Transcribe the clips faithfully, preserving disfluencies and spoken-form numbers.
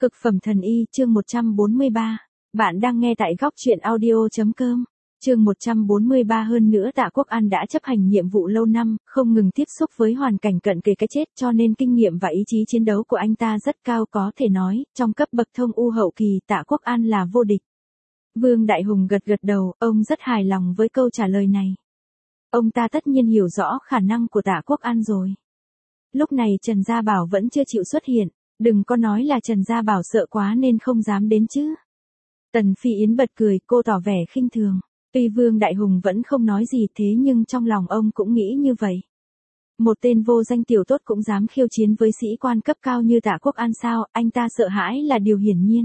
Cực phẩm thần y, chương một trăm bốn mươi ba. Bạn đang nghe tại góc truyện audio chấm com. Chương một trăm bốn mươi ba. Hơn nữa Tạ Quốc An đã chấp hành nhiệm vụ lâu năm, không ngừng tiếp xúc với hoàn cảnh cận kề cái chết, cho nên kinh nghiệm và ý chí chiến đấu của anh ta rất cao, có thể nói, trong cấp bậc thông u hậu kỳ Tạ Quốc An là vô địch. Vương Đại Hùng gật gật đầu, ông rất hài lòng với câu trả lời này. Ông ta tất nhiên hiểu rõ khả năng của Tạ Quốc An rồi. Lúc này Trần Gia Bảo vẫn chưa chịu xuất hiện. Đừng có nói là Trần Gia Bảo sợ quá nên không dám đến chứ. Tần Phi Yến bật cười, cô tỏ vẻ khinh thường. Tuy Vương Đại Hùng vẫn không nói gì thế nhưng trong lòng ông cũng nghĩ như vậy. Một tên vô danh tiểu tốt cũng dám khiêu chiến với sĩ quan cấp cao như Tạ Quốc An sao, anh ta sợ hãi là điều hiển nhiên.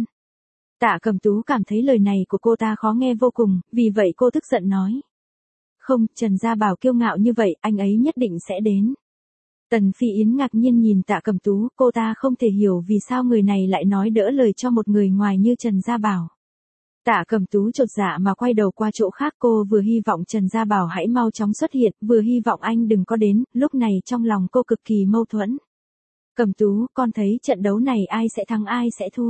Tạ Cẩm Tú cảm thấy lời này của cô ta khó nghe vô cùng, vì vậy cô tức giận nói. Không, Trần Gia Bảo kiêu ngạo như vậy, anh ấy nhất định sẽ đến. Tần Phi Yến ngạc nhiên nhìn Tạ Cẩm Tú, cô ta không thể hiểu vì sao người này lại nói đỡ lời cho một người ngoài như Trần Gia Bảo. Tạ Cẩm Tú chột dạ mà quay đầu qua chỗ khác, cô vừa hy vọng Trần Gia Bảo hãy mau chóng xuất hiện, vừa hy vọng anh đừng có đến, lúc này trong lòng cô cực kỳ mâu thuẫn. Cẩm Tú, con thấy trận đấu này ai sẽ thắng ai sẽ thua?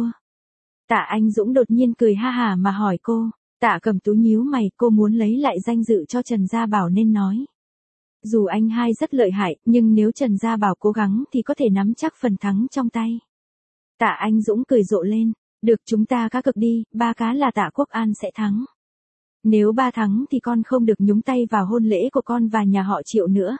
Tạ Anh Dũng đột nhiên cười ha hả mà hỏi cô. Tạ Cẩm Tú nhíu mày, cô muốn lấy lại danh dự cho Trần Gia Bảo nên nói. Dù anh hai rất lợi hại, nhưng nếu Trần Gia Bảo cố gắng thì có thể nắm chắc phần thắng trong tay. Tạ Anh Dũng cười rộ lên. Được, chúng ta cá cược đi, ba cá là Tạ Quốc An sẽ thắng. Nếu ba thắng thì con không được nhúng tay vào hôn lễ của con và nhà họ Triệu nữa.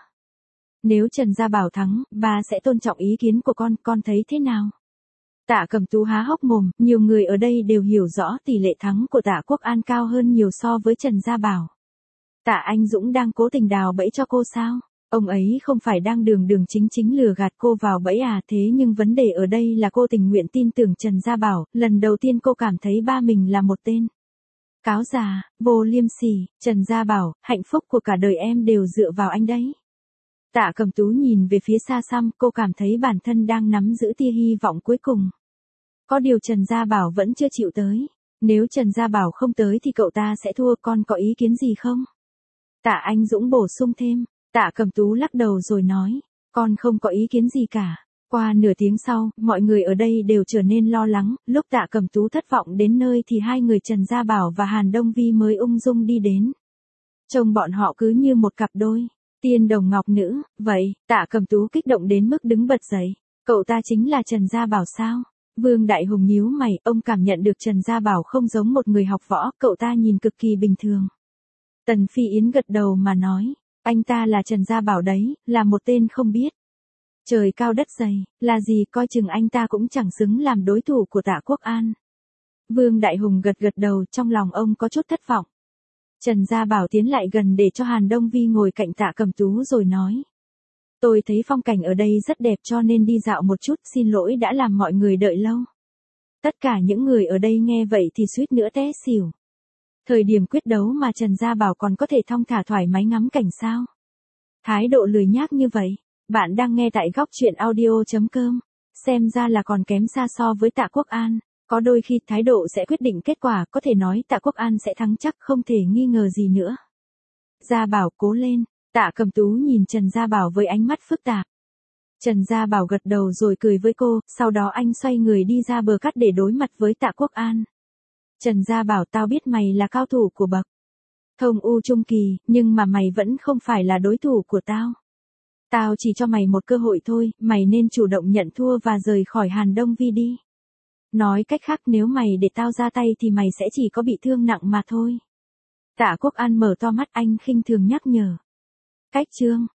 Nếu Trần Gia Bảo thắng, ba sẽ tôn trọng ý kiến của con, con thấy thế nào? Tạ Cẩm Tú há hốc mồm, nhiều người ở đây đều hiểu rõ tỷ lệ thắng của Tạ Quốc An cao hơn nhiều so với Trần Gia Bảo. Tạ Anh Dũng đang cố tình đào bẫy cho cô sao? Ông ấy không phải đang đường đường chính chính lừa gạt cô vào bẫy à, thế nhưng vấn đề ở đây là cô tình nguyện tin tưởng Trần Gia Bảo, lần đầu tiên cô cảm thấy ba mình là một tên cáo già, vô liêm sỉ. Trần Gia Bảo, hạnh phúc của cả đời em đều dựa vào anh đấy. Tạ Cẩm Tú nhìn về phía xa xăm, cô cảm thấy bản thân đang nắm giữ tia hy vọng cuối cùng. Có điều Trần Gia Bảo vẫn chưa chịu tới. Nếu Trần Gia Bảo không tới thì cậu ta sẽ thua, con có ý kiến gì không? Tạ Anh Dũng bổ sung thêm. Tạ Cẩm Tú lắc đầu rồi nói, con không có ý kiến gì cả. Qua nửa tiếng sau, mọi người ở đây đều trở nên lo lắng, lúc Tạ Cẩm Tú thất vọng đến nơi thì hai người Trần Gia Bảo và Hàn Đông Vi mới ung dung đi đến. Trông bọn họ cứ như một cặp đôi, tiên đồng ngọc nữ, vậy, Tạ Cẩm Tú kích động đến mức đứng bật dậy. Cậu ta chính là Trần Gia Bảo sao? Vương Đại Hùng nhíu mày, ông cảm nhận được Trần Gia Bảo không giống một người học võ, cậu ta nhìn cực kỳ bình thường. Tần Phi Yến gật đầu mà nói. Anh ta là Trần Gia Bảo đấy, là một tên không biết trời cao đất dày, là gì, coi chừng anh ta cũng chẳng xứng làm đối thủ của Tạ Quốc An. Vương Đại Hùng gật gật đầu, trong lòng ông có chút thất vọng. Trần Gia Bảo tiến lại gần để cho Hàn Đông Vi ngồi cạnh Tạ Cẩm Tú rồi nói. Tôi thấy phong cảnh ở đây rất đẹp cho nên đi dạo một chút, xin lỗi đã làm mọi người đợi lâu. Tất cả những người ở đây nghe vậy thì suýt nữa té xỉu. Thời điểm quyết đấu mà Trần Gia Bảo còn có thể thong thả thoải mái ngắm cảnh sao? Thái độ lười nhác như vậy. Bạn đang nghe tại góc truyện audio chấm com. Xem ra là còn kém xa so với Tạ Quốc An. Có đôi khi thái độ sẽ quyết định kết quả, có thể nói Tạ Quốc An sẽ thắng chắc, không thể nghi ngờ gì nữa. Gia Bảo cố lên. Tạ Cẩm Tú nhìn Trần Gia Bảo với ánh mắt phức tạp. Trần Gia Bảo gật đầu rồi cười với cô, sau đó anh xoay người đi ra bờ cát để đối mặt với Tạ Quốc An. Trần Gia Bảo, tao biết mày là cao thủ của bậc thông u trung kỳ, nhưng mà mày vẫn không phải là đối thủ của tao. Tao chỉ cho mày một cơ hội thôi, mày nên chủ động nhận thua và rời khỏi Hàn Đông Vi đi. Nói cách khác, nếu mày để tao ra tay thì mày sẽ chỉ có bị thương nặng mà thôi. Tạ Quốc An mở to mắt, anh khinh thường nhắc nhở. Cách chương